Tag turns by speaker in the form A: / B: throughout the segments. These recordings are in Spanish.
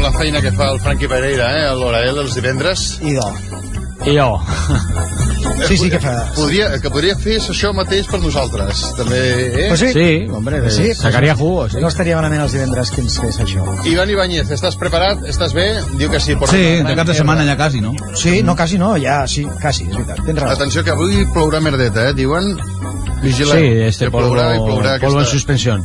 A: la feina que fa el Franqui Pereira, a l'hora dels divendres.
B: I jo. Sí, que fa.
A: Que podria fer això mateix per nosaltres, també,
B: Pues
C: sí, hombre, sí, sacaria jugo, sí.
B: No estaria malament els divendres que ens fes això.
A: Iván Ibáñez, ¿estás preparat? ¿Estàs bé? Diu que sí.
D: Sí, de cap de setmana ja quasi, no?
B: Sí, no, quasi no, ja, sí, quasi, és veritat. Tens raó.
A: Atenció, que avui plourà merdeta, diuen.
C: Vigileu. Sí, polvo en suspensió.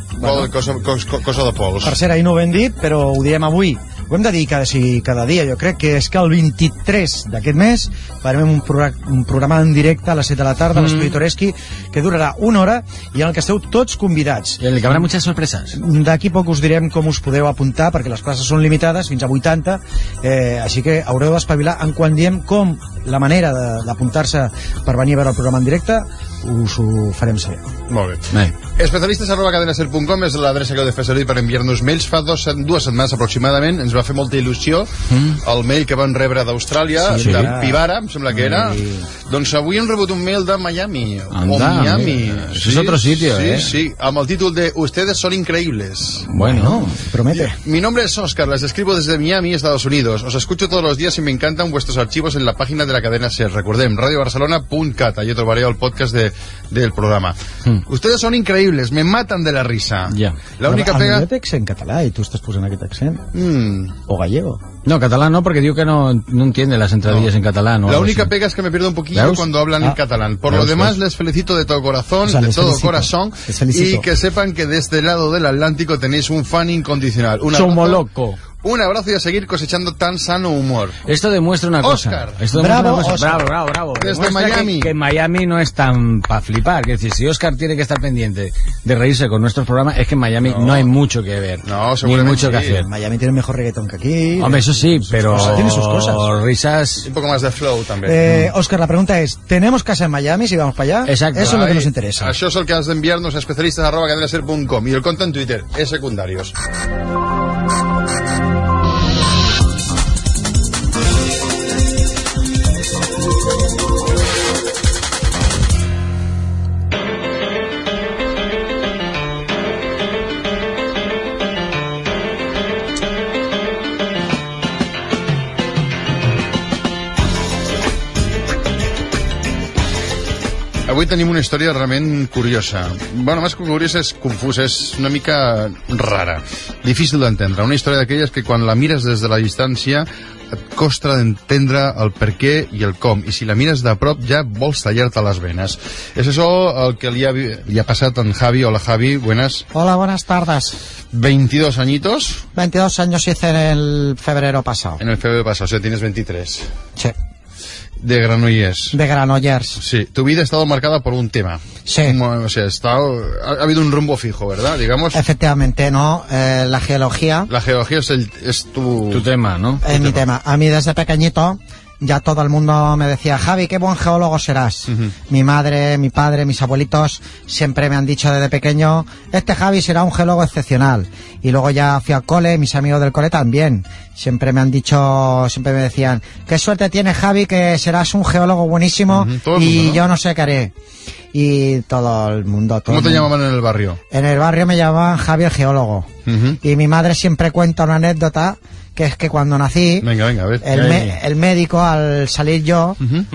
A: Cosa de pols.
B: Per cert, ahir no ho hem dit, però ho diem avui. Ho hem de dir cada dia, jo crec que és que el 23 d'aquest mes farem un programa en directe a les 7 de la tarda a l'Estudi Toreschi, que durarà 1 hora i en el que esteu tots convidats.
C: I en el que haurà moltes sorpreses.
B: D'aquí poc us direm com us podeu apuntar, perquè les places són limitades, fins a 80, així que haureu d'espavilar en quan diem com la manera d'apuntar-se per venir a veure el programa en directe, us ho farem saber.
A: Molt bé. Especialistes@cadenaser.com és l'adreça que heu de fer servir per enviar-nos mails. Fa dues setmanes aproximadament ens va fer molta il·lusió el mail que van rebre d'Austràlia, de Pivara, em sembla que era. Doncs avui hem rebut un mail de Miami. Miami.
C: Es otro sitio,
A: Sí, amb el títol de Ustedes son increíbles.
C: Bueno,
B: promete.
A: Mi nombre es Oscar, les escribo desde Miami, Estados Unidos. Os escucho todos los días y me encantan vuestros archivos en la página de la cadena SER. Recordem, radiobarcelona.cat, allí trobareu el podcast del programa. Ustedes son increíbles, me matan de la risa.
B: La única pega... El meu text en català i tu estàs posant aquest accent. O gallego.
C: No, catalán no, porque digo que no entiende las entradillas en catalán.
A: La única pega es que me pierdo un poquillo cuando hablan en catalán. Por lo demás, les felicito de todo corazón, de todo corazón, y que sepan que de este lado del Atlántico tenéis un fan incondicional.
C: Somos loco.
A: Un abrazo y a seguir cosechando tan sano humor.
C: Esto demuestra una cosa.
A: Oscar.
C: Bravo.
A: Desde Miami.
C: Que Miami no es tan para flipar. Es decir, si Oscar tiene que estar pendiente de reírse con nuestros programas, es que en Miami no hay mucho que ver.
A: No,
C: ni mucho que hacer.
B: Miami tiene mejor reggaetón que aquí.
C: Hombre, eso sí, pero
B: tiene sus cosas.
C: Risas.
A: Un poco más de flow también.
B: Oscar, la pregunta es, ¿tenemos casa en Miami si vamos para allá?
C: Exacto.
B: Eso es lo que nos interesa.
A: Això és el que has d'enviar-nos a especialistes@cadenaser.com y el compte en Twitter es secundarios. Avui tenim una història realment curiosa. Bueno, més que curiosa, és confusa, és una mica rara, difícil d'entendre. Una història d'aquelles que quan la mires des de la distància et costa d'entendre el per què i el com, i si la mires de prop ja vols tallar-te les venes. És això el que li ha passat a en Javi. Hola, Javi, buenas.
E: Hola, buenas tardes.
A: 22 añitos.
E: 22 años hice en el febrero pasado.
A: En el febrero pasado, o sea, tienes 23.
E: Sí.
A: De Granollers.
E: De Granollers.
A: Sí, tu vida ha estado marcada por un tema.
E: Sí.
A: O sea, ha habido un rumbo fijo, ¿verdad? Digamos.
E: Efectivamente, ¿no? La geología.
A: La geología es
C: tu tema, ¿no?
E: Es mi tema. A mí desde pequeñito ya todo el mundo me decía, Javi, qué buen geólogo serás. Mi madre, mi padre, mis abuelitos siempre me han dicho desde pequeño, este Javi será un geólogo excepcional. Y luego ya fui al cole, mis amigos del cole también. Siempre me han dicho, siempre me decían, qué suerte tienes, Javi, que serás un geólogo buenísimo y ¿no? Yo no sé qué haré. Y todo el mundo...
A: ¿Cómo te llamaban en el barrio?
E: En el barrio me llamaban Javi el geólogo. Y mi madre siempre cuenta una anécdota, que es que cuando nací,
A: venga, a ver.
E: El médico, al salir yo,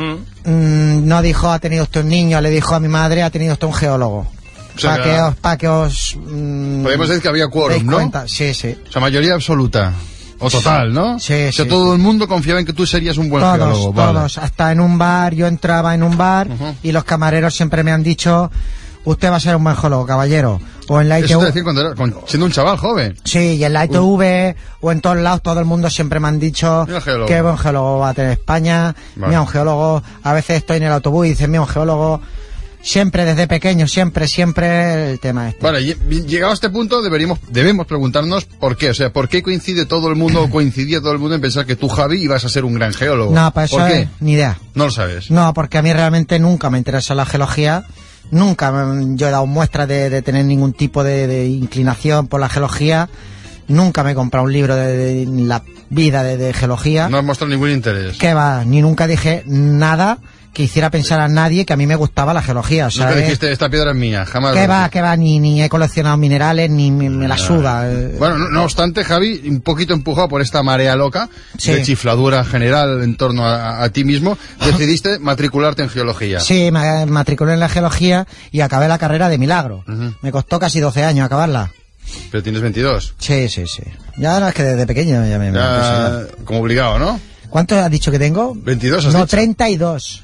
E: no dijo, ha tenido usted un niño, le dijo a mi madre, ha tenido usted un geólogo. O sea, para que os
A: podemos decir que había quórum, ¿no?
E: Cuenta. Sí.
A: O sea, mayoría absoluta. O total, ¿no?
E: Sí,
A: o sea, todo el mundo confiaba en que tú serías un buen geólogo.
E: Todos. Hasta en un bar, yo entraba en un bar y los camareros siempre me han dicho, usted va a ser un buen geólogo, caballero. O en la ITV.
A: Eso te decía siendo un chaval joven.
E: Sí, y en la ITV o en todos lados todo el mundo siempre me han dicho qué buen geólogo va a tener España. Vale. Mira, un geólogo. A veces estoy en el autobús y dicen, mira, un geólogo. Siempre, desde pequeño, siempre el tema este.
A: Vale, llegado a este punto debemos preguntarnos por qué. O sea, ¿por qué coincide todo el mundo o coincidía todo el mundo en pensar que tú, Javi, ibas a ser un gran geólogo?
E: No, pues eso ni idea.
A: No lo sabes.
E: No, porque a mí realmente nunca me interesó la geología. Nunca yo he dado muestras de tener ningún tipo de inclinación por la geología. Nunca me he comprado un libro de la vida de geología.
A: No has mostrado ningún interés.
E: ¿Qué va? Ni nunca dije nada que hiciera pensar a nadie que a mí me gustaba la geología. O sea,
A: Nunca dijiste, esta piedra es mía, jamás.
E: que va, ni he coleccionado minerales, ni me la suda.
A: Bueno, no obstante, Javi, un poquito empujado por esta marea loca,
E: Sí.
A: de chifladura general en torno a ti mismo, decidiste matricularte en geología.
E: Sí, me matriculé en la geología y acabé la carrera de milagro. Me costó casi 12 años acabarla.
A: Pero tienes 22.
E: Sí. Ya no, es que desde pequeño ya me
A: Ya, como obligado, ¿no?
E: ¿Cuánto has dicho que tengo?
A: 22 has
E: No,
A: dicho.
E: 32.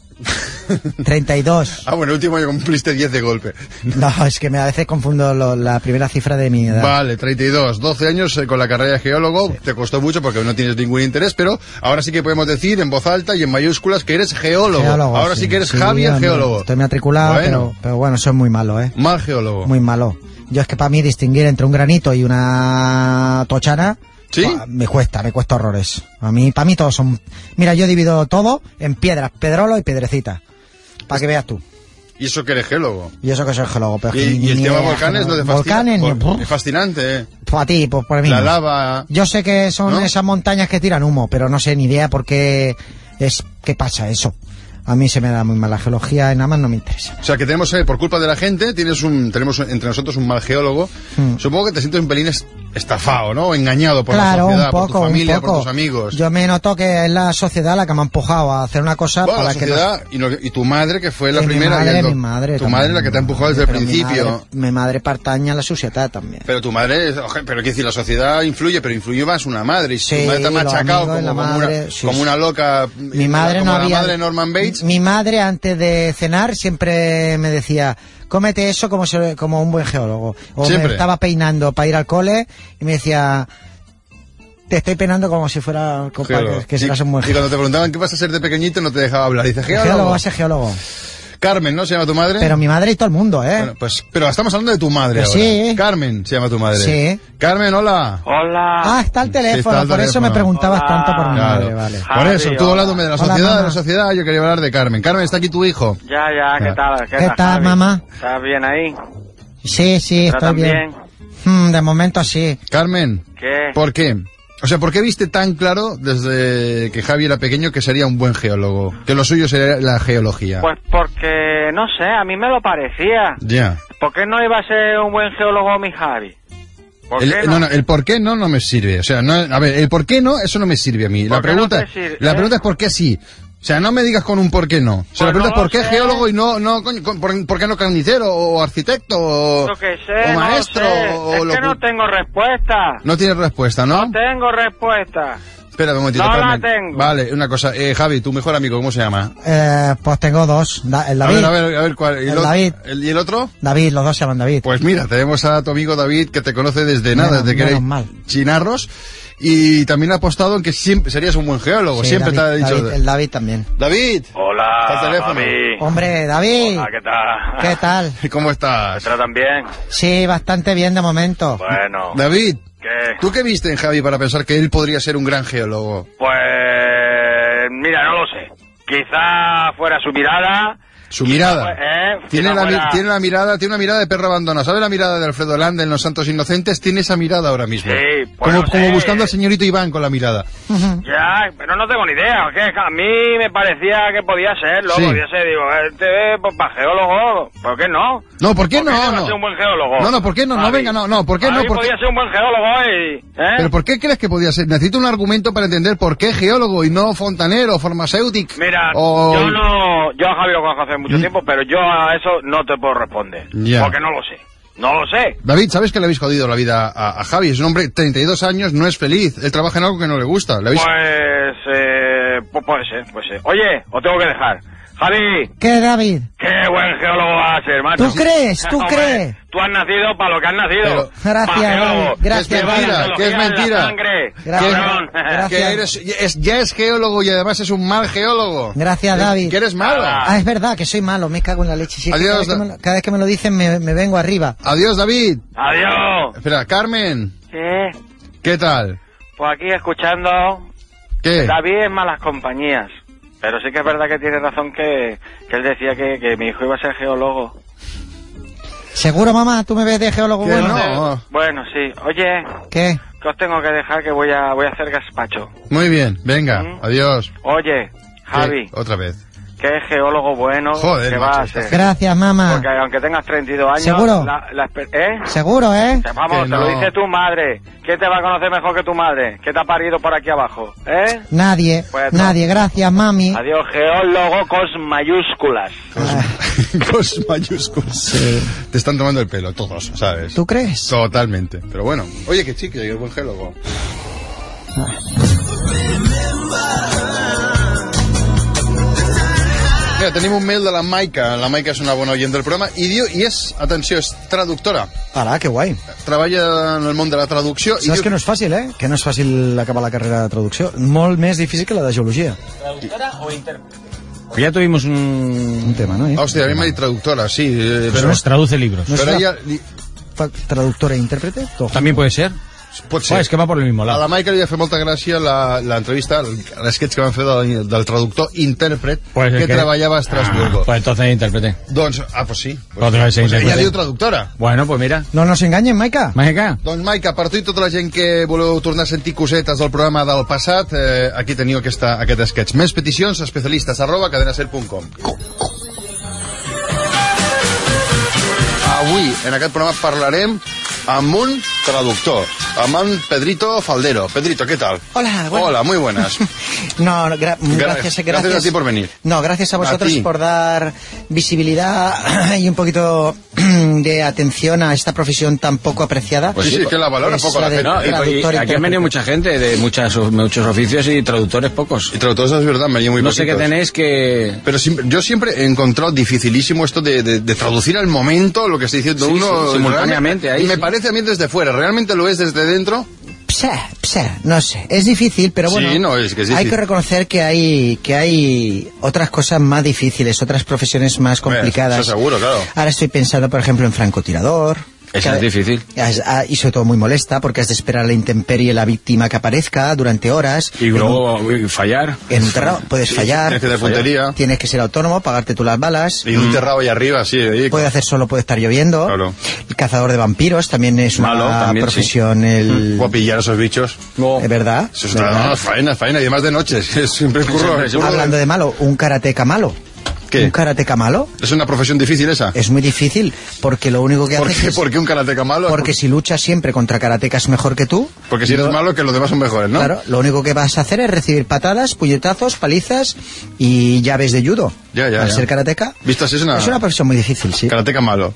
E: 32.
A: Ah, bueno, el último año cumpliste 10 de golpe.
E: No, es que a veces confundo la primera cifra de mi edad.
A: Vale, 32, 12 años con la carrera de geólogo, te costó mucho porque no tienes ningún interés, pero ahora sí que podemos decir en voz alta y en mayúsculas que eres geólogo. Ahora sí que eres Javi el
E: hombre,
A: geólogo.
E: Estoy matriculado,
A: Bueno.
E: pero bueno, soy muy malo,
A: Mal geólogo.
E: Muy malo. Yo es que para mí distinguir entre un granito y una tochana,
A: ¿Sí?
E: me cuesta horrores. Para mí todos son... Mira, yo divido todo en piedras, pedrolo y piedrecitas. Para que veas tú.
A: ¿Y eso que eres geólogo?
E: Y eso que soy geólogo. Pero
A: ¿Y el tema volcanes no te fascina?
E: Volcanes,
A: Es fascinante, ¿eh?
E: Pues a ti, pues por mí
A: La
E: no.
A: lava...
E: Yo sé que son
A: ¿No?
E: esas montañas que tiran humo, pero no sé ni idea por qué qué pasa eso. A mí se me da muy mal la geología y nada más no me interesa.
A: O sea, que tenemos, por culpa de la gente, tenemos entre nosotros un mal geólogo. Supongo que te sientes un pelín estafado, ¿no? Engañado por la
E: Claro,
A: sociedad,
E: un poco,
A: por tu familia,
E: un poco.
A: por tus amigos.
E: Yo me noto que es la sociedad la que me ha empujado a hacer una cosa
A: Bueno,
E: para
A: la sociedad y tu madre, que fue la
E: mi
A: primera...
E: madre,
A: que
E: mi madre
A: tu
E: también.
A: madre la que te ha empujado desde el
E: Pero
A: principio.
E: Mi madre partaña a la sociedad también.
A: Pero tu madre, pero quiero decir, la sociedad influye, pero influye más una madre. Y
E: Sí,
A: tu madre te ha
E: los
A: machacado
E: amigos, la madre, sí,
A: como
E: sí.
A: una loca.
E: Mi madre
A: como
E: no
A: la
E: había...
A: madre de Norman Bates.
E: Mi madre antes de cenar siempre me decía, cómete eso como un buen geólogo. O
A: Siempre.
E: me estaba peinando para ir al cole y me decía, te estoy peinando como si fuera
A: Geólogo.
E: que serás un buen
A: Y
E: geólogo.
A: cuando te preguntaban qué vas a ser de pequeñito, no te dejaba hablar. Dice,
E: Geólogo,
A: geólogo.
E: va a ser geólogo.
A: Carmen, ¿no? ¿Se llama tu madre?
E: Pero mi madre y todo el mundo, ¿eh?
A: Bueno, pues, pero estamos hablando de tu madre
E: Pues
A: ahora.
E: sí.
A: Carmen se llama tu madre.
E: Sí.
A: Carmen, hola.
F: Hola.
E: Ah, está el teléfono,
A: está el
E: por eso
A: teléfono.
E: me preguntabas
F: Hola.
E: tanto por mi
A: Claro.
E: madre, vale.
A: Por eso, tú
F: hola.
A: hablándome de la
E: Hola,
A: sociedad,
E: mamá.
A: yo quería hablar de Carmen. Carmen, está aquí tu hijo.
F: Ya, ¿qué tal?
E: ¿Qué tal,
F: Javi?
E: mamá?
F: ¿Estás bien ahí?
E: Sí,
F: ¿Pero
E: estoy bien.
F: también?
E: De momento sí.
A: Carmen,
F: ¿Qué?
A: ¿por qué? O sea, ¿por qué viste tan claro desde que Javi era pequeño que sería un buen geólogo? Que lo suyo sería la geología.
F: Pues porque, no sé, a mí me lo parecía.
A: Ya.
F: ¿Por qué no iba a ser un buen geólogo mi Javi? ¿Por qué
A: No, el por qué no me sirve. O sea, no, a ver, el por qué no, eso no me sirve a mí. La
F: ¿Por qué no
A: pregunta,
F: te sirve?
A: la pregunta es por qué sí. O sea, no me digas con un por qué no. O sea,
F: Pues
A: la pregunta
F: no
A: es por
F: lo
A: qué
F: sé.
A: geólogo y no coño, por qué no carnicero o arquitecto o,
F: Yo qué sé,
A: o
F: no
A: maestro
F: lo sé.
A: o
F: Es
A: lo
F: que no tengo respuesta.
A: No tienes respuesta, ¿no?
F: No tengo respuesta.
A: Espera un momentito,
F: No la
A: Carmen.
F: tengo.
A: Vale, una cosa. Javi, tu mejor amigo, ¿cómo se llama?
E: Pues tengo dos. El David.
A: A ver, ¿cuál? ¿Y
E: El David.
A: ¿Y el otro?
E: David, los dos se llaman David.
A: Pues mira, tenemos a tu amigo David que te conoce desde nada,
E: Menos-
A: desde que
E: menos
A: eres
E: mal.
A: chinarros. Y también ha apostado en que siempre serías un buen geólogo.
E: Sí,
A: Siempre
E: David,
A: te ha dicho...
E: David, el David también.
A: David,
F: Hola,
A: Al teléfono.
F: Javi.
E: Hombre, David.
F: Hola, ¿qué tal?
E: ¿Qué tal?
A: ¿cómo estás?
F: ¿Te tratan bien?
E: Sí, bastante bien de momento.
F: Bueno.
A: David,
F: ¿Qué?
A: ¿tú qué viste en Javi para pensar que él podría ser un gran geólogo?
F: Pues... Mira, no lo sé. Quizá fuera su mirada...
A: Su mirada. Tiene
F: Quizá
A: tiene una mirada de perro abandonado. ¿Sabe la mirada de Alfredo Landa en Los Santos Inocentes? Tiene esa mirada ahora mismo.
F: Sí, pues
A: como,
F: no sé.
A: como buscando al señorito Iván con la mirada.
F: Ya, pero no tengo ni idea. Que a mí me parecía que podía ser,
A: Sí.
F: podía ser. Digo, pues para geólogo, ¿por qué no?
A: No, ¿por qué no?
F: va a
A: No.
F: ser un buen geólogo?
A: No, ¿por qué no? No,
F: Javi.
A: venga, no, ¿por qué no?
F: Javi
A: ¿Por qué?
F: podía ser un buen geólogo y...
A: ¿Pero por qué crees que podía ser? Necesito un argumento para entender por qué geólogo y no fontanero, farmacéutico.
F: Mira,
A: o...
F: yo a Javi lo conozco hace mucho tiempo, pero yo a eso no te puedo responder.
A: Ya.
F: Porque no lo sé. No lo sé.
A: David, ¿sabes que le habéis jodido la vida a Javi? Es un hombre, 32 años, no es feliz. Él trabaja en algo que no le gusta. ¿Le habéis...
F: Pues puede ser. Oye, os tengo que dejar. Javi,
E: ¿Qué, David?
F: qué buen geólogo va a ser, macho.
E: ¿Tú crees? ¿Tú
F: Hombre,
E: crees?
F: Tú has nacido para lo que has nacido.
E: Gracias,
F: Pa' geólogo.
E: David, gracias,
A: Que es mentira,
E: David.
A: que es mentira.
E: Gracias.
F: Cabrón.
E: Gracias.
A: Que ya es geólogo y además es un mal geólogo.
E: Gracias, David.
A: Que eres malo.
E: Ah, es verdad que soy malo, me cago en la leche. Sí,
A: Adiós,
E: cada vez que me lo dicen me vengo arriba.
A: Adiós, David.
F: Adiós.
A: Espera, Carmen,
F: ¿Qué?
A: ¿qué tal?
F: Pues aquí escuchando.
A: ¿Qué?
F: David en malas compañías. Pero sí que es verdad que tiene razón que él decía que mi hijo iba a ser geólogo.
E: ¿Seguro, mamá? ¿Tú me ves de geólogo
A: Que
E: bueno?
A: no.
F: Bueno, sí. Oye,
E: ¿Qué?
F: que os tengo que dejar que voy a hacer gazpacho.
A: Muy bien, venga,
F: ¿Mm?
A: adiós.
F: Oye, Javi,
A: ¿Qué? Otra vez.
F: que es geólogo bueno,
A: Joder,
F: que va a ser.
E: Gracias, mamá.
F: Porque aunque tengas 32 años...
E: ¿Seguro?
F: ¿Eh?
E: Seguro, ¿eh?
F: Vamos,
A: Que
F: te lo
A: no.
F: dice tu madre. ¿Quién te va a conocer mejor que tu madre? ¿Qué te ha parido por aquí abajo? ¿Eh?
E: Nadie,
F: Pues no.
E: nadie. Gracias, mami.
F: Adiós, geólogo con mayúsculas.
A: Con mayúsculas. Te están tomando el pelo, todos, ¿sabes?
E: ¿Tú crees?
A: Totalmente. Pero bueno, oye, que chique, que buen geólogo. Mira, tenim un mail de la Maica. La Maica és una bona oient del programa i diu, i és, atenció, és traductora.
B: Ara, que guai.
A: Treballa en el món de la traducció i
B: Saps
A: diu...
B: que no és fàcil, eh? Que no és fàcil acabar la carrera de traducció. Molt més difícil que la de geologia.
C: ¿Traductora o intérprete? Ya tuvimos un...
B: Un tema, no?
A: Hòstia, a mi m'ha dit traductora, sí.
C: Pero nos traduce libros.
B: No es
A: Però
B: una-
A: ella...
B: Traductora e intérprete? Todo.
C: También puede ser.
A: Pot ser.
C: Oh, es que va por el mismo
A: A
C: lado.
A: la Maica li va fer molta gràcia l'entrevista, l'esquetx que van fer del traductor intèrpret
C: Pues
A: que
C: es que-
A: treballava a Estrasburgo.
C: Pues entonces intérprete.
A: Doncs, pues sí.
C: Otra vez se
A: Pues ella
C: intèrprete.
A: diu traductora.
C: Bueno, pues mira.
B: No nos enganyen, Maica.
C: Mágica.
A: Doncs Maica, per tu i tota la gent que voleu tornar a sentir cosetes del programa del passat, aquí teniu aquest esquetx. Més peticions, especialistes@cadenaser.com. Avui, en aquest programa, parlarem amb un traductor, amb en Pedrito Faldero. Pedrito, ¿qué tal?
E: Hola, bueno.
A: Hola, muy buenas.
E: No, gracias.
A: Gracias a ti por venir.
E: No, gracias a vosotros
A: ti.
E: por dar visibilidad y un poquito de atención a esta profesión tan poco apreciada.
A: Pues sí, que la valora
E: Es
A: poco la
E: de
A: gente.
C: No, y
E: traductor,
C: aquí han venido
E: intérprete.
C: mucha gente de muchos oficios y traductores pocos.
A: Y traductores es verdad, me muy
C: No sé qué
A: poquitos.
C: tenéis que...
A: Pero yo siempre he encontrado dificilísimo esto de traducir al momento lo que está diciendo
C: Sí,
A: uno.
C: sí, simultáneamente, ahí
A: y me
C: sí.
A: parece a mí desde fuera. ¿Realmente lo es desde dentro?
E: No sé, es difícil, pero bueno,
A: Sí, no, es que es
E: hay
A: difícil.
E: que reconocer que hay otras cosas más difíciles, otras profesiones más complicadas.
A: Eso seguro, claro.
E: Ahora estoy pensando, por ejemplo, en francotirador.
C: Esa es difícil.
E: Y sobre todo muy molesta, porque has de esperar a la intemperie la víctima que aparezca durante horas.
C: Y luego fallar.
E: En un terrado puedes fallar.
A: Tienes que tener puntería.
E: Tienes que ser autónomo, pagarte tú las balas.
A: Y un terrado ahí arriba, sí. Ahí,
E: Puede hacer solo, puede estar lloviendo.
A: Claro.
E: El cazador de vampiros también es una
C: Malo, también,
E: profesión.
A: O pillar a esos bichos.
E: ¿Es verdad?
A: Eso es
E: ¿Verdad?
A: una faena. Y además de noche. Siempre curro.
E: Hablando de malo, un karateca malo.
A: ¿Qué?
E: ¿Un karateca malo?
A: ¿Es una profesión difícil esa?
E: Es muy difícil, porque lo único que
A: ¿Por
E: haces
A: qué?
E: es...
A: ¿Por qué un karateca malo?
E: Porque si luchas siempre contra karatecas mejor que tú...
A: Porque si eres malo, que los demás son mejores, ¿no?
E: Claro, lo único que vas a hacer es recibir patadas, puñetazos, palizas y llaves de judo.
A: Ya,
E: Al ser karateca...
A: Visto así es una
E: profesión muy difícil, sí.
A: karateca malo.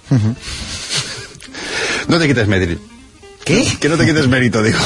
A: No te quites mérito.
E: ¿Qué?
A: Que no te quites mérito, digo.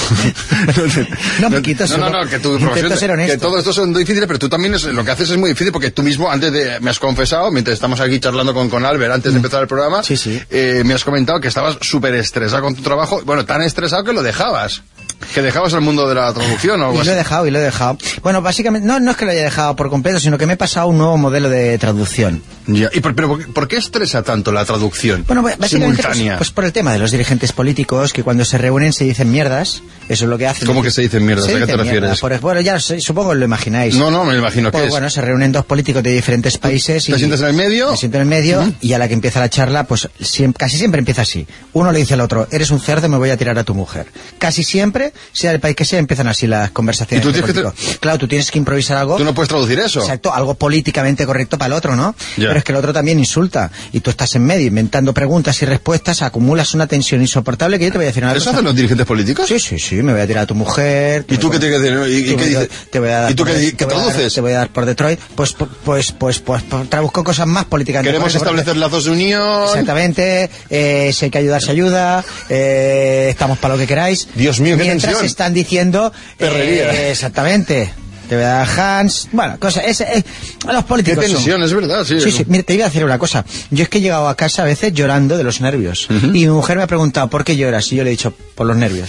E: No me quito,
A: No,
E: solo
A: que tu
E: intento
A: profesión,
E: ser honesto.
A: que todo esto son difíciles, pero tú también lo que haces es muy difícil, porque tú mismo, me has confesado, mientras estamos aquí charlando con Albert, antes de empezar el programa,
E: Sí, sí.
A: Me has comentado que estabas súper estresado con tu trabajo, bueno, tan estresado que lo dejabas. Que dejabas el mundo de la traducción o algo
E: Y lo he
A: así.
E: dejado. Bueno, básicamente, no es que lo haya dejado por completo, sino que me he pasado a un nuevo modelo de traducción.
A: Ya. Pero ¿por qué estresa tanto la traducción
E: Bueno, básicamente
A: simultánea?
E: pues por el tema de los dirigentes políticos que cuando se reúnen se dicen mierdas. Eso es lo que hacen.
A: ¿Cómo que se dicen mierdas?
E: Se
A: ¿A qué te
E: dicen
A: refieres?
E: mierda. Bueno, ya supongo que lo imagináis.
A: No, me lo imagino que
E: Pues
A: es.
E: bueno, se reúnen dos políticos de diferentes países.
A: ¿Te sientas en el medio?
E: Me siento en el medio y a la que empieza la charla, pues casi siempre empieza así. Uno le dice al otro, eres un cerdo, me voy a tirar a tu mujer. Casi siempre, sea el país que sea, empiezan así las conversaciones.
A: ¿Y tú tienes que
E: políticos. Claro, tú tienes que improvisar algo.
A: Tú no puedes traducir eso.
E: Exacto, algo políticamente correcto para el otro, ¿no?
A: Ya.
E: Pero es que el otro también insulta. Y tú estás en medio inventando preguntas y respuestas, acumulas una tensión insoportable que yo te voy a decir una
A: ¿Eso
E: cosa.
A: hacen los dirigentes políticos?
E: Sí, me voy a tirar a tu mujer.
A: ¿Y tú qué tienes que decir? ¿Y qué dices?
E: Te voy a dar
A: ¿Y tú
E: por-
A: qué
E: te voy a dar-
A: traduces?
E: Te voy a dar por Detroit. Pues traduzco cosas más políticamente
A: Queremos
E: correctas.
A: establecer lazos de unión.
E: Exactamente, si hay que ayudar, se ayuda, estamos para lo que queráis.
A: Dios mío, qué
E: Mientras
A: tensión.
E: están diciendo...
A: Perrería.
E: Exactamente. Te voy a dar Hans... Bueno, cosas... los
A: Qué
E: políticos son-
A: tensión, es verdad, sí.
E: Sí, mira, te iba a decir una cosa. Yo es que he llegado a casa a veces llorando de los nervios. Y mi mujer me ha preguntado, ¿por qué lloras? Y yo le he dicho, por los nervios.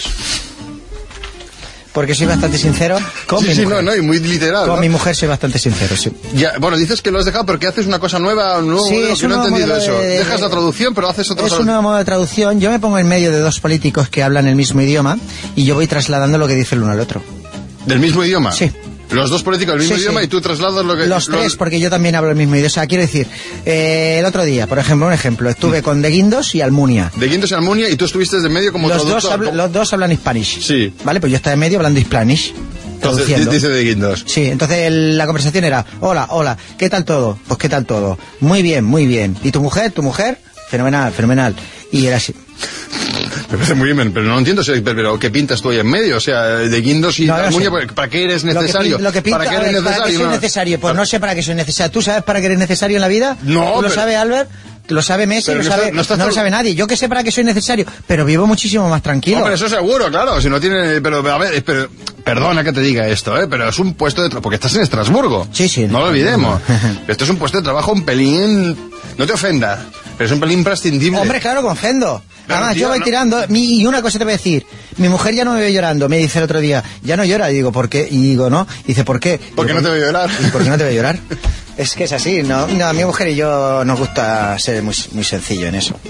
E: Porque soy bastante sincero con mi mujer.
A: Y muy literal.
E: Con
A: ¿no?
E: mi mujer soy bastante sincero, sí.
A: Ya, bueno, dices que lo has dejado porque haces una cosa nueva, un nuevo
E: Sí,
A: modelo,
E: es
A: que
E: un
A: no he
E: nuevo
A: entendido
E: modelo
A: eso.
E: de-
A: Dejas la traducción, pero haces otra
E: Es un nuevo modo de traducción. Yo me pongo en medio de dos políticos que hablan el mismo idioma y yo voy trasladando lo que dice el uno al otro.
A: ¿Del mismo idioma?
E: Sí.
A: Los dos políticos del mismo
E: Sí,
A: idioma
E: sí.
A: y tú trasladas lo que...
E: Los tres, porque yo también hablo el mismo idioma. O sea, quiero decir, el otro día, por ejemplo, un ejemplo, estuve con De Guindos y Almunia.
A: De Guindos y Almunia y tú estuviste de medio como
E: Los
A: traductor.
E: dos hablan Spanish.
A: Sí.
E: Vale, pues yo estaba en medio hablando Spanish.
B: traduciendo.
A: Dice de Guindos.
B: Sí, entonces la conversación era, hola, ¿qué tal todo? Pues ¿qué tal todo? Muy bien. ¿Y tu mujer? Fenomenal. Y era así.
A: Me parece muy bien, pero no entiendo, pero ¿qué pintas tú ahí en medio? O sea, de Guindos y Almunia, ¿para qué eres necesario?
B: ¿Para qué eres necesario? ¿Para qué soy necesario? Pues no sé para qué soy necesario. ¿Tú sabes para qué eres necesario en la vida?
A: No,
B: ¿Tú lo sabes, Albert? Lo sabe Messi, no lo sabe nadie. Yo que sé para qué soy necesario, pero vivo muchísimo más tranquilo.
A: Pero eso seguro, claro. Si no tiene, pero a ver, perdona que te diga esto, pero es un puesto de trabajo, porque estás en Estrasburgo.
B: Sí.
A: No lo olvidemos. Esto es un puesto de trabajo un pelín, no te ofenda, pero es un pelín prescindible.
B: Hombre, claro, que ofendo.
A: Pero,
B: además,
A: tío,
B: yo voy tirando, y una cosa te voy a decir, mi mujer ya no me ve llorando, me dice el otro día, ya no llora, y digo, ¿por qué? Y digo, ¿no? Y dice, ¿por qué?
A: ¿Por qué no te veo llorar?
B: ¿Por qué no te veo llorar? Es que es así, no, mi mujer y yo nos gusta ser muy sencillo en eso.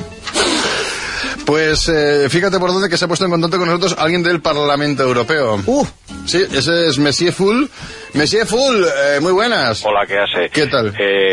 A: Pues fíjate por dónde que se ha puesto en contacto con nosotros alguien del Parlamento Europeo. Sí, ese es Monsieur Full. Monsieur Full, muy buenas.
G: Hola, ¿qué hace?
A: ¿Qué tal?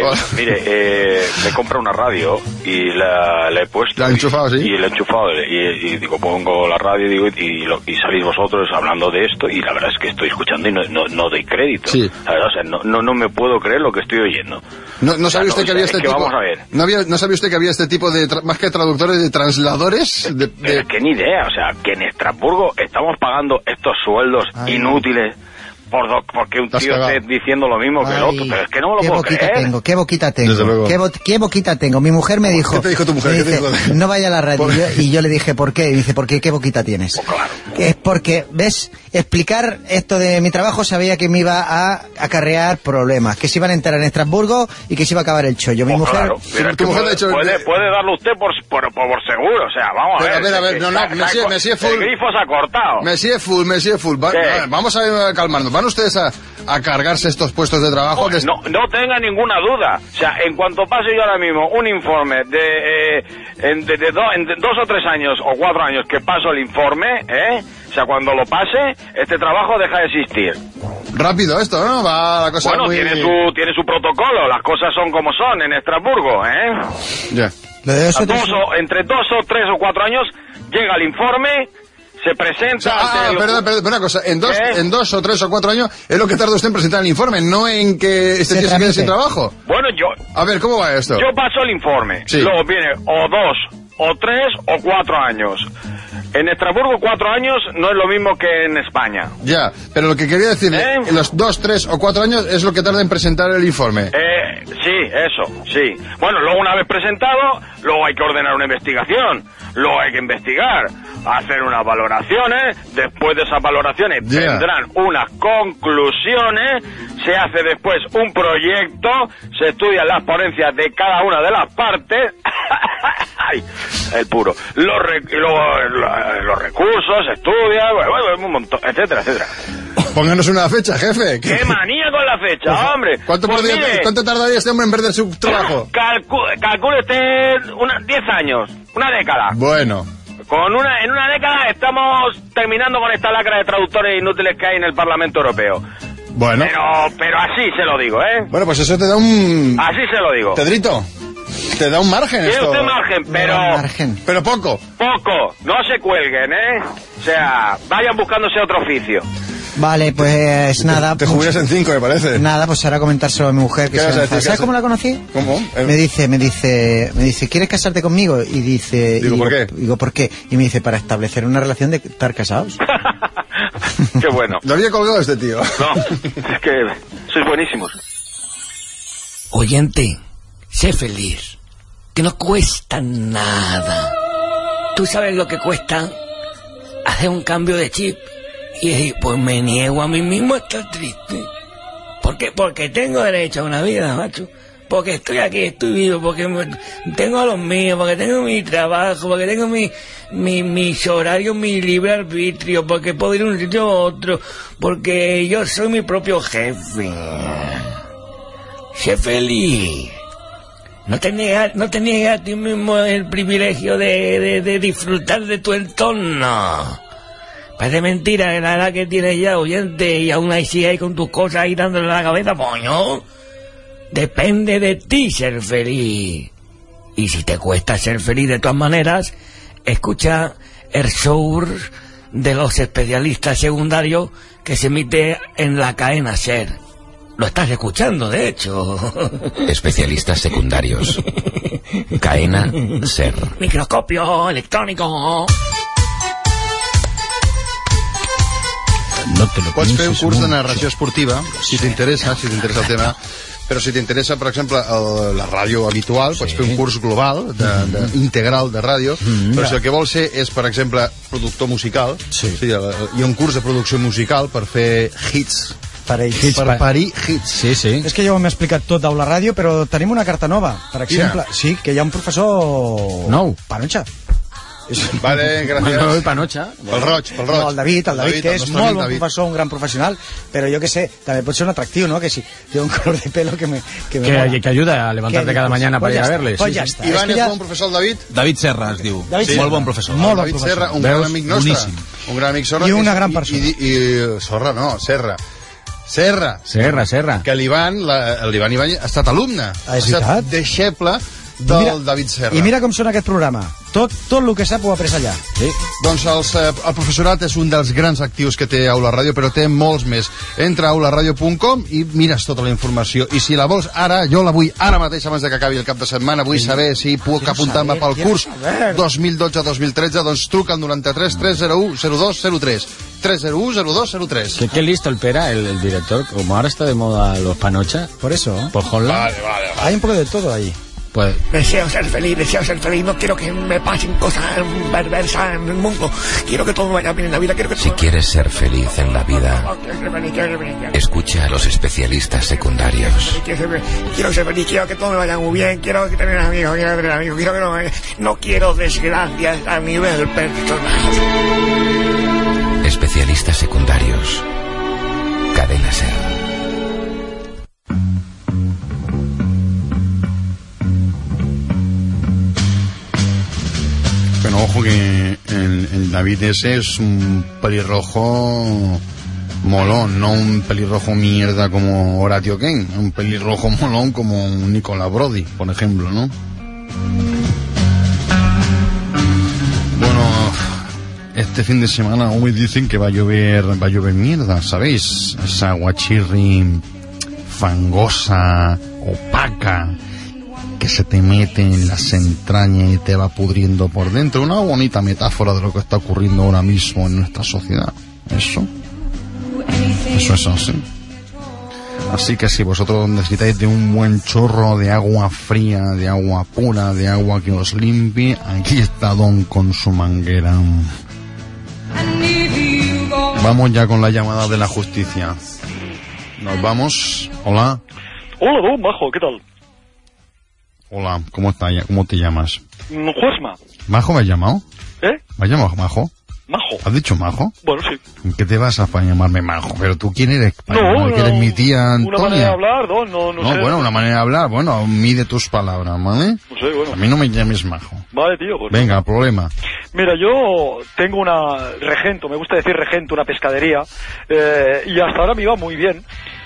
G: Mire, me compro una radio y la he puesto.
A: ¿La ha enchufado, sí?
G: Y la he enchufado y digo, pongo la radio y salís vosotros hablando de esto y la verdad es que estoy escuchando y no doy crédito.
A: Sí.
G: La verdad, o sea, no me puedo creer lo que estoy oyendo.
A: ¿No sabía usted que había este tipo?
G: Vamos a ver.
A: ¿No sabía usted que había este tipo de, más que traductores, de transladores?
G: Pero es que ni idea, o sea, que en Estrasburgo estamos pagando estos sueldos inútiles porque un tío esté diciendo lo mismo que el otro, pero es que no me lo puedo creer.
B: Qué boquita tengo,
A: Desde luego.
B: Qué boquita tengo. Mi mujer me dijo...
A: ¿Qué te dijo tu mujer?
B: ¿Qué te dijo? No vaya a la radio. Y yo le dije, ¿por qué? Y dice, ¿por qué? ¿Qué boquita tienes?
G: Pues claro.
B: Es porque, ¿ves? Explicar esto de mi trabajo sabía que me iba a acarrear problemas, que se iban a enterar en Estrasburgo y que se iba a acabar el chollo. Mi mujer...
G: Claro. Mira, tu mujer puede darlo usted por seguro, o sea, vamos a ver.
A: A ver, no, Monsieur Full.
G: El grifo se ha cortado.
A: Monsieur Full. Vamos a calmarnos. ¿Van ustedes a cargarse estos puestos de trabajo?
G: Pues no tenga ninguna duda. O sea, en cuanto pase yo ahora mismo un informe en 2 o 3 años o 4 años que paso el informe, o sea, cuando lo pase, este trabajo deja de existir.
A: Rápido esto, ¿no? Va la cosa muy...
G: tiene su protocolo, las cosas son como son en Estrasburgo,
A: Ya.
G: Entre 2 o 3 o 4 años llega el informe, se presenta...
A: Perdón, una cosa, en 2 o 3 o 4 años es lo que tarda usted en presentar el informe, no en que este tío se quede sin trabajo.
G: Bueno,
A: A ver, ¿cómo va esto?
G: Yo paso el informe,
A: sí.
G: Luego viene o 2 o 3 o 4 años. En Estrasburgo 4 años no es lo mismo que en España.
A: Ya, pero lo que quería decir, en los 2, 3 o 4 años es lo que tarda en presentar el informe.
G: Sí, eso, sí. Bueno, luego una vez presentado, luego hay que ordenar una investigación, luego hay que investigar, hacer unas valoraciones, después de esas valoraciones vendrán unas conclusiones, se hace después un proyecto, se estudian las ponencias de cada una de las partes, ¡ay! El puro. Los recursos, se estudia, bueno, un montón, etcétera.
A: Pónganos una fecha, jefe.
G: ¡Qué manía con la fecha, hombre!
A: ¿Cuánto tardaría este hombre en perder su trabajo?
G: Calcule usted 10 años, una década.
A: Bueno.
G: En una década estamos terminando con esta lacra de traductores inútiles que hay en el Parlamento Europeo.
A: Bueno.
G: Pero así se lo digo, ¿eh?
A: Bueno, pues eso te da un...
G: Así se lo digo.
A: Pedrito, te da un margen
G: Tiene
A: esto.
G: usted margen,
A: pero poco.
G: Poco, no se cuelguen, ¿eh? O sea, vayan buscándose otro oficio.
B: Vale, pues nada.
A: Te jubilas en 5, me parece.
B: Nada, pues ahora comentárselo a mi mujer. Que ¿sabes cómo la conocí?
A: ¿Cómo?
B: Me dice, ¿quieres casarte conmigo? Y dice...
A: Digo, ¿por qué?
B: Digo, ¿por qué? Y me dice, para establecer una relación de estar casados.
G: Qué bueno.
A: Lo había colgado este tío.
G: No, es que sois buenísimos.
H: Oyente, sé feliz, que no cuesta nada. ¿Tú sabes lo que cuesta hacer un cambio de chip? Y decir, pues me niego a mí mismo a estar triste. ¿Por qué? Porque tengo derecho a una vida, macho. Porque estoy aquí, estoy vivo, porque tengo a los míos, porque tengo mi trabajo, porque tengo mis horarios, mi libre arbitrio, porque puedo ir a un sitio a otro, porque yo soy mi propio jefe. Sé feliz. No te niegas a ti mismo el privilegio de disfrutar de tu entorno. Parece mentira la edad que tienes ya, oyente, y aún ahí sigues ahí con tus cosas ahí dándole la cabeza, poño. Depende de ti ser feliz. Y si te cuesta ser feliz de todas maneras, escucha el show de los especialistas secundarios que se emite en la cadena SER. Lo estás escuchando, de hecho.
I: Especialistas secundarios. Cadena SER.
H: Microscopio electrónico.
C: No te lo
A: Pots fer un curs de
C: mucho.
A: narració esportiva, si t'interessa el tema, però si t'interessa, per exemple, la ràdio habitual, pots fer un curs global, integral de ràdio, però si el que vols ser és, per exemple, productor musical, hi ha un curs de producció musical per fer hits, per parir hits.
C: Sí, sí.
B: És que ja ho hem explicat tot a la ràdio, però tenim una carta nova, per exemple. Sí, que hi ha un professor...
C: Nou.
B: Panocha.
A: Vale, gràcies.
C: Bueno, Panocha.
A: Pel roig.
B: No, el David, que és
A: el
B: molt bon
A: David.
B: professor, un gran professional, però jo que sé, també pot ser un atractiu, ¿no? Que si té un color de pelo que me mola.
C: Que ayuda a levantarte cada mañana para ir a verles.
B: Pues ja està.
A: Iván, és bon professor el David?
D: David Serra es diu. Molt bon professor.
B: Molt bon
A: David
B: professor.
A: Serra, un gran amic nostre.
D: Boníssim.
A: Un gran amic Serra.
B: I una gran persona.
A: I Serra, no, Serra.
C: Serra.
A: Que l'Ivan Ibáñez ha estat alumne.
B: Ah, és veritat?
A: Ha estat deixeble del David Serra.
B: I mira com sona aquest programa. Tot el que sap ho ha après allà.
C: Sí.
A: Doncs el professorat és un dels grans actius que té Aula Ràdio, però té molts més. Entra a aularadio.com i mires tota la informació. I si la vols ara, jo la vull ara mateix, abans de que acabi el cap de setmana, vull saber si puc apuntar-me pel curs 2012-2013, doncs truca al 93 301 02 03. 301 02 03.
C: Qué listo el Pera, el director. Como ahora está de moda los Panocha,
B: Por eso.
C: por Holland.
A: Vale.
B: Hay un poco de todo ahí.
C: Pues
H: Deseo ser feliz, no quiero que me pasen cosas perversas en el mundo. Quiero que todo me vaya bien en la vida.
I: Si quieres ser feliz en la vida, escucha a los especialistas secundarios.
H: Quiero ser feliz, quiero que todo me vaya muy bien, quiero tener amigos, quiero que no quiero desgracias a nivel personal.
I: Especialistas secundarios. Cadena SER.
A: Bueno, ojo que el David ese es un pelirrojo molón, no un pelirrojo mierda como Horatio Kane, un pelirrojo molón como un Nicola Brody, por ejemplo, ¿no? Bueno, este fin de semana hoy dicen que va a llover mierda, ¿sabéis? Esa aguachirri fangosa, opaca, que se te mete en las entrañas y te va pudriendo por dentro. Una bonita metáfora de lo que está ocurriendo ahora mismo en nuestra sociedad. Eso es así. Así que si vosotros necesitáis de un buen chorro de agua fría, de agua pura, de agua que os limpie, aquí está Don con su manguera. Vamos ya con la llamada de la justicia. Nos vamos. Hola.
J: Hola, Don Majo, ¿qué tal?
A: Hola, ¿cómo te llamas?
J: Juesma.
A: ¿Majo me has llamado?
J: ¿Eh?
A: ¿Me has llamado Majo?
J: Majo.
A: ¿Has dicho Majo?
J: Bueno, sí.
A: ¿En qué te vas a para llamarme Majo? ¿Pero tú quién eres? ¿Que eres mi tía Antonia?
J: Una manera de hablar, no sé.
A: Bueno, una manera de hablar. Bueno, mide tus palabras, ¿vale?
J: No sé, bueno.
A: A mí no me llames Majo.
J: Vale, tío. Pues
A: Venga, problema.
J: Mira, yo tengo una regento, me gusta decir regento, una pescadería, y hasta ahora me iba muy bien.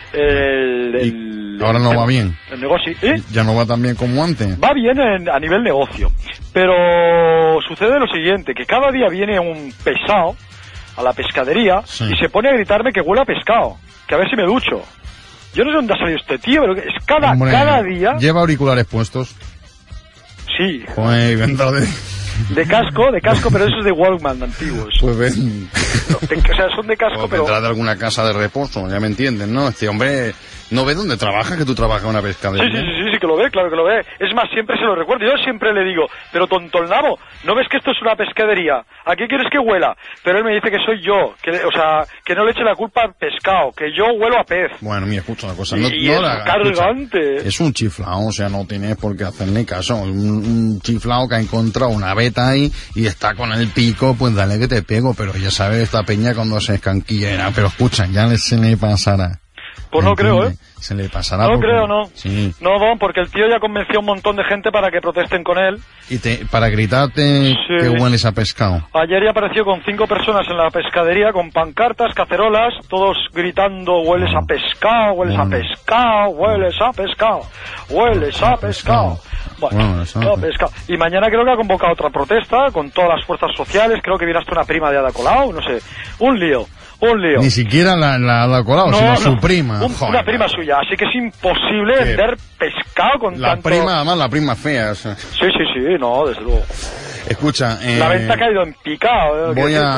A: Ahora no va bien.
J: El negocio, ¿eh?
A: Ya no va tan bien como antes.
J: Va bien a nivel negocio, pero sucede lo siguiente, que cada día viene un pesado a la pescadería y se pone a gritarme que huele a pescado, que a ver si me ducho. Yo no sé dónde ha salido este tío, pero es cada día...
A: ¿Lleva auriculares puestos?
J: Sí.
A: De
J: casco, pero esos de Walkman antiguos.
A: Pues ven.
J: O sea, son de casco, pero...
A: vendrá de alguna casa de reposo, ya me entienden, ¿no? Este hombre no ve dónde trabaja, que tú trabajas en una pescadería.
J: Sí, que lo ve, claro que lo ve. Es más, siempre se lo recuerdo. Yo siempre le digo, pero tonto el nabo, ¿no ves que esto es una pescadería? ¿A qué quieres que huela? Pero él me dice que soy yo, que no le eche la culpa al pescado, que yo huelo a pez.
A: Bueno, mira, escucha una cosa.
J: Y es cargante.
A: Escucha, es un chiflao, o sea, no tienes por qué hacerle caso. Un chiflao que ha encontrado una beta ahí y está con el pico, pues dale que te pego. Pero ya sabes, esta peña cuando se escanquillera. Pero escucha, ya se le pasará.
J: Pues no creo, ¿eh?
A: Se le pasará.
J: No
A: porque...
J: creo, no.
A: Sí.
J: No, Don, porque el tío ya convenció a un montón de gente para que protesten con él.
A: Y para gritarte que hueles a pescado.
J: Ayer ya apareció con 5 personas en la pescadería con pancartas, cacerolas, todos gritando hueles a pescado, hueles a pescado, hueles a pescado, hueles a pescado. Bueno, pescado. Y mañana creo que ha convocado otra protesta con todas las fuerzas sociales, creo que viene hasta una prima de Ada Colau, no sé, un lío. Ni
A: siquiera la Ada Colau, sino su prima.
J: Una prima suya, así que es imposible vender pescado con tanto...
A: Además la prima fea. O sea.
J: Sí, no, desde luego.
A: Escucha,
J: la venta ha caído en picado.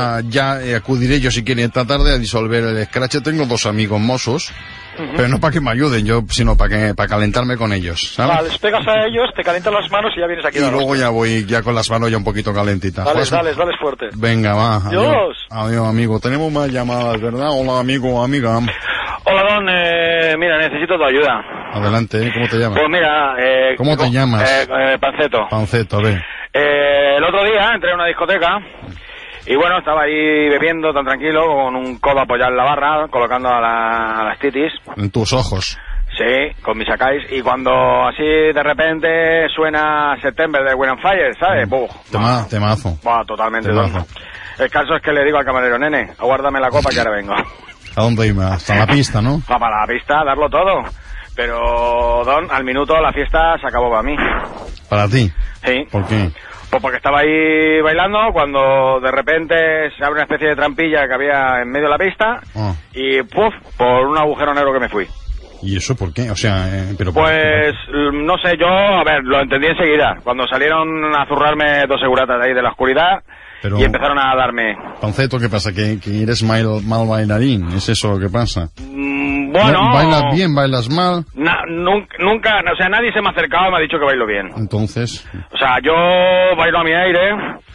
A: Acudiré yo si quieren esta tarde a disolver el escrache. Tengo 2 amigos mozos, pero no para que me ayuden yo, sino para calentarme con ellos, ¿sabes?
J: Vale, les pegas a ellos, te calientan las manos y ya vienes aquí.
A: Y luego ya voy con las manos ya un poquito calentitas.
J: Dale fuerte.
A: Venga, va.
J: Adiós.
A: Adiós, amigo. Tenemos más llamadas, ¿verdad? Hola, amigo, amiga.
G: Hola, Don. Mira, necesito tu ayuda.
A: Adelante, ¿cómo te llamas?
G: Pues mira...
A: ¿Cómo te llamas?
G: Panceto.
A: Panceto, ve.
G: El otro día entré a una discoteca y bueno, estaba ahí bebiendo tan tranquilo con un codo apoyado en la barra, colocando a las titis.
A: En tus ojos.
G: Sí, con mis sacáis. Y cuando así de repente suena September de Wind and Fire, ¿sabes?
A: Temazo.
G: Buah, totalmente. El caso es que le digo al camarero, nene, aguárdame la copa que ahora vengo.
A: ¿A dónde iba? Hasta la pista, ¿no?
G: Para la pista, darlo todo. Pero, Don, al minuto la fiesta se acabó para mí.
A: ¿Para ti?
G: Sí.
A: ¿Por qué?
G: Pues porque estaba ahí bailando cuando de repente se abre una especie de trampilla que había en medio de la pista y ¡puf! Por un agujero negro que me fui.
A: ¿Y eso por qué? O sea, pero...
G: Pues, no sé, yo, a ver, lo entendí enseguida. Cuando salieron a zurrarme 2 seguratas de ahí de la oscuridad y empezaron a darme...
A: Panceto, ¿qué pasa? ¿Que eres mal bailarín? ¿Es eso lo que pasa?
G: Bueno...
A: ¿Bailas bien? ¿Bailas mal?
G: Nunca, o sea, nadie se me ha acercado y me ha dicho que bailo bien.
A: Entonces...
G: O sea, yo bailo a mi aire,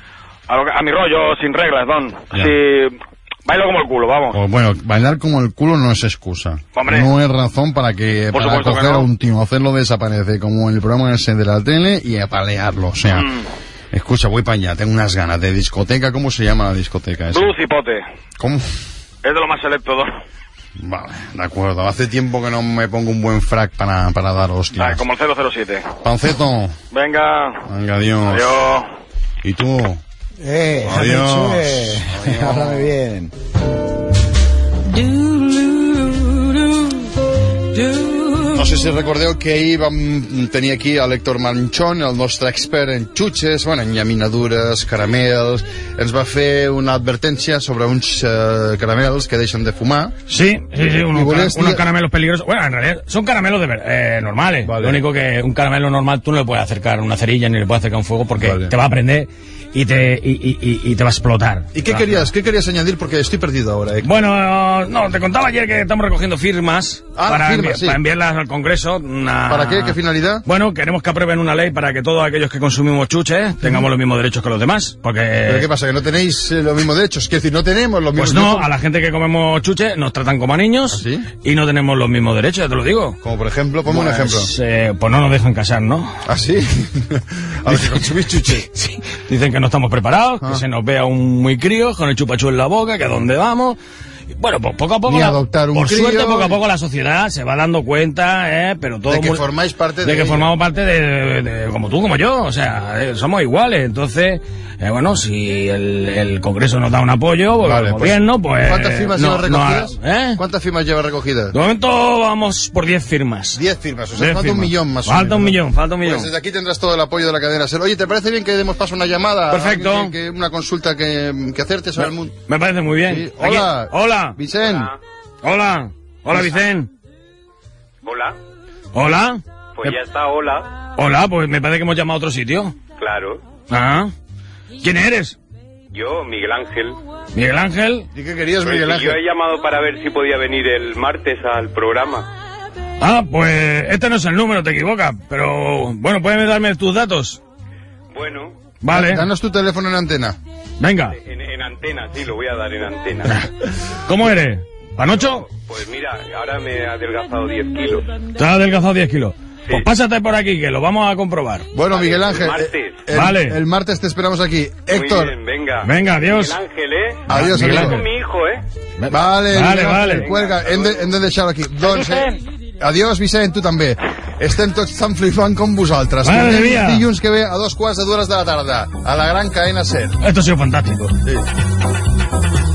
G: a mi rollo, sin reglas, Don. Así... Bailo como el culo, vamos.
A: Pues bueno, bailar como el culo no es excusa.
G: Hombre.
A: No es razón para coger a un tío, hacerlo desaparecer como en el programa ese de la tele y apalearlo. O sea, escucha, voy para allá, tengo unas ganas de discoteca. ¿Cómo se llama la discoteca esa?
G: Blue Cipote.
A: ¿Cómo?
G: Es de lo más selecto, Don.
A: Vale, de acuerdo. Hace tiempo que no me pongo un buen frac para dar hostias.
G: Vale, como el 007.
A: Panceto.
G: Venga,
A: adiós.
G: Adiós.
A: ¿Y tú?
B: Adiós. Háblame bien.
A: No sé si recordeu que ahir vam tenir aquí a l'Héctor Manchón, el nostre expert en xutxes, bueno, en llaminadures, caramels. Ens va fer una advertència sobre uns caramels que deixen de fumar.
C: Sí, unos caramelos peligrosos. Bueno, en realidad son caramelos normales. Vale. Lo único que un caramelo normal tú no le puedes acercar una cerilla ni le puedes acercar un fuego porque te va a prender y te va a explotar.
A: ¿Y qué querías añadir? Porque estoy perdido ahora.
C: Bueno, no, te contaba ayer que estamos recogiendo firmas para enviarlas al Congreso.
A: ¿Para qué? ¿Qué finalidad?
C: Bueno, queremos que aprueben una ley para que todos aquellos que consumimos chuches tengamos los mismos derechos que los demás. Porque...
A: ¿Pero qué pasa? ¿Que no tenéis los mismos derechos? Quiero decir, no tenemos los mismos derechos.
C: Pues no, a la gente que comemos chuches nos tratan como a niños.
A: ¿Ah, sí?
C: Y no tenemos los mismos derechos, ya te lo digo.
A: Como por ejemplo, ponme un ejemplo.
C: Pues no nos dejan casar, ¿no?
A: ¿Ah, sí? A ver, consumís chuches.
C: Sí. Dicen que no estamos preparados, que se nos vea un muy crío con el chupachú en la boca, que a dónde vamos. Bueno, pues poco a poco, por suerte, poco a poco la sociedad se va dando cuenta, pero todo
A: de que formáis parte
C: de que formamos parte de como tú, como yo, o sea, somos iguales. Entonces, bueno, si el Congreso nos da un apoyo, pues el gobierno, pues...
A: ¿Cuántas firmas lleva recogidas? ¿Cuántas firmas lleva recogidas?
C: De momento vamos por 10 firmas.
A: 10 firmas, o sea, falta un millón más o menos.
C: Falta un millón.
A: Pues desde aquí tendrás todo el apoyo de la cadena SER. Oye, ¿te parece bien que demos paso a una llamada?
C: Perfecto.
A: Una consulta que hacerte sobre el mundo.
C: Me parece muy bien.
A: Sí. Hola.
C: Hola.
A: Vicent.
C: Hola. Hola, Vicent.
K: Hola.
C: Hola.
K: Pues ya está, hola.
C: Hola, pues me parece que hemos llamado a otro sitio.
K: Claro.
C: Ah. ¿Quién eres?
K: Yo, Miguel Ángel.
C: ¿Miguel Ángel?
A: ¿Y qué querías, Miguel Ángel?
K: Yo he llamado para ver si podía venir el martes al programa.
C: Ah, pues este no es el número, te equivocas. Pero, bueno, ¿puedes darme tus datos?
K: Bueno.
C: Vale.
A: Danos tu teléfono en antena.
C: Venga.
K: En antena, sí, lo voy a dar en antena.
C: ¿Cómo eres? ¿Panocho?
K: Pues mira, ahora me he adelgazado 10 kilos.
C: ¿Te has adelgazado 10 kilos? Pues pásate por aquí, que lo vamos a comprobar.
A: Bueno, vale, Miguel Ángel, el martes te esperamos aquí. Héctor.
K: Muy bien, venga.
C: Venga, adiós.
K: Miguel Ángel,
A: Adiós,
K: amigo. Con mi hijo,
A: Vale. Cuelga, hem de deixar-ho aquí. Doncs, adiós, Vicent, tu també. Estem tots tan flipant com vosaltres. Dilluns que ve a 2:15 de la tarda, a la gran cadena SER.
C: Esto ha sido fantástico.
A: Sí.